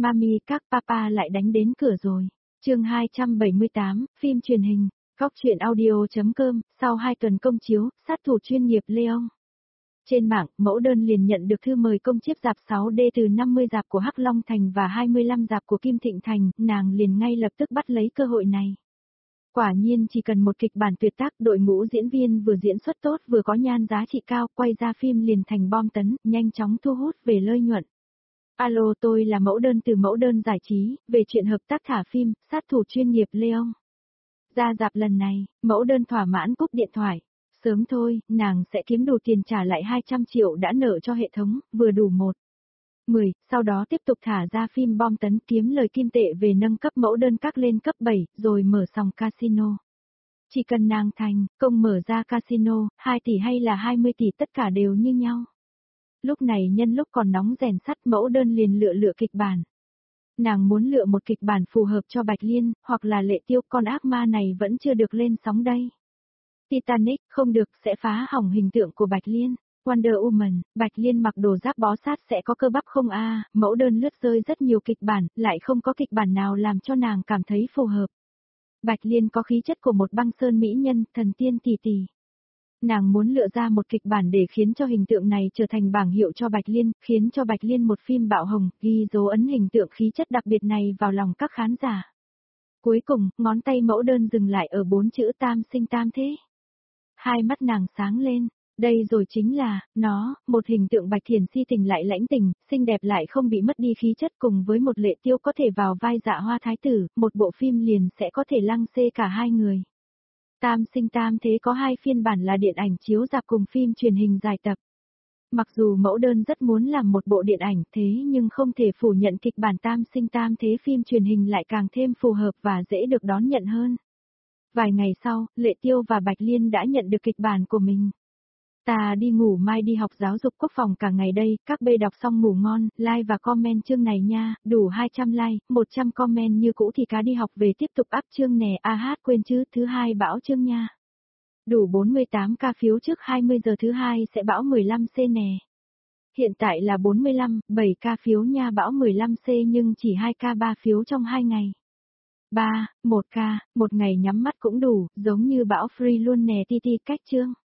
Mami các papa lại đánh đến cửa rồi. Chương 278, phim truyền hình, Góc truyện audio.com, sau 2 tuần công chiếu, sát thủ chuyên nghiệp Leon. Trên mạng, mẫu đơn liền nhận được thư mời công chiếp rạp 6D từ 50 rạp của Hắc Long Thành và 25 rạp của Kim Thịnh Thành, nàng liền ngay lập tức bắt lấy cơ hội này. Quả nhiên chỉ cần một kịch bản tuyệt tác, đội ngũ diễn viên vừa diễn xuất tốt vừa có nhan giá trị cao, quay ra phim liền thành bom tấn, nhanh chóng thu hút về lợi nhuận. Alo, tôi là mẫu đơn từ mẫu đơn giải trí, về chuyện hợp tác thả phim, sát thủ chuyên nghiệp Leon. Ra rạp lần này, mẫu đơn thỏa mãn cúp điện thoại. Sớm thôi, nàng sẽ kiếm đủ tiền trả lại 200 triệu đã nợ cho hệ thống, vừa đủ 10, sau đó tiếp tục thả ra phim bom tấn kiếm lời kim tệ về nâng cấp mẫu đơn các lên cấp 7, rồi mở sòng casino. Chỉ cần nàng thành công mở ra casino, 2 tỷ hay là 20 tỷ tất cả đều như nhau. Lúc này nhân lúc còn nóng rèn sắt, mẫu đơn liền lựa kịch bản. Nàng muốn lựa một kịch bản phù hợp cho Bạch Liên, hoặc là Lệ Tiêu, con ác ma này vẫn chưa được lên sóng đây. Titanic, không được, sẽ phá hỏng hình tượng của Bạch Liên. Wonder Woman, Bạch Liên mặc đồ giáp bó sát sẽ có cơ bắp không a? Mẫu đơn lướt rơi rất nhiều kịch bản, lại không có kịch bản nào làm cho nàng cảm thấy phù hợp. Bạch Liên có khí chất của một băng sơn mỹ nhân, thần tiên tỷ tỷ. Nàng muốn lựa ra một kịch bản để khiến cho hình tượng này trở thành bảng hiệu cho Bạch Liên, khiến cho Bạch Liên một phim bạo hồng, ghi dấu ấn hình tượng khí chất đặc biệt này vào lòng các khán giả. Cuối cùng, ngón tay mẫu đơn dừng lại ở 4 chữ tam sinh tam thế. Hai mắt nàng sáng lên, đây rồi chính là, nó, một hình tượng Bạch Thiển si tình lại lãnh tình, xinh đẹp lại không bị mất đi khí chất, cùng với một Lệ Tiêu có thể vào vai Dạ Hoa Thái Tử, một bộ phim liền sẽ có thể lăng xê cả hai người. Tam sinh tam thế có 2 phiên bản là điện ảnh chiếu rạp cùng phim truyền hình dài tập. Mặc dù mẫu đơn rất muốn làm một bộ điện ảnh thế nhưng không thể phủ nhận kịch bản tam sinh tam thế phim truyền hình lại càng thêm phù hợp và dễ được đón nhận hơn. Vài ngày sau, Lệ Tiêu và Bạch Liên đã nhận được kịch bản của mình. Ta đi ngủ, mai đi học giáo dục quốc phòng cả ngày đây, các bê đọc xong ngủ ngon, like và comment chương này nha, đủ 200 like, 100 comment như cũ thì cá đi học về tiếp tục up chương nè, quên chứ, thứ hai bão chương nha. Đủ 48k phiếu trước 20 giờ thứ hai sẽ bão 15C nè. Hiện tại là 7k phiếu nha, bão 15C nhưng chỉ 2k 3 phiếu trong 2 ngày. 1k, một ngày nhắm mắt cũng đủ, giống như bão free luôn nè, ti cách chương.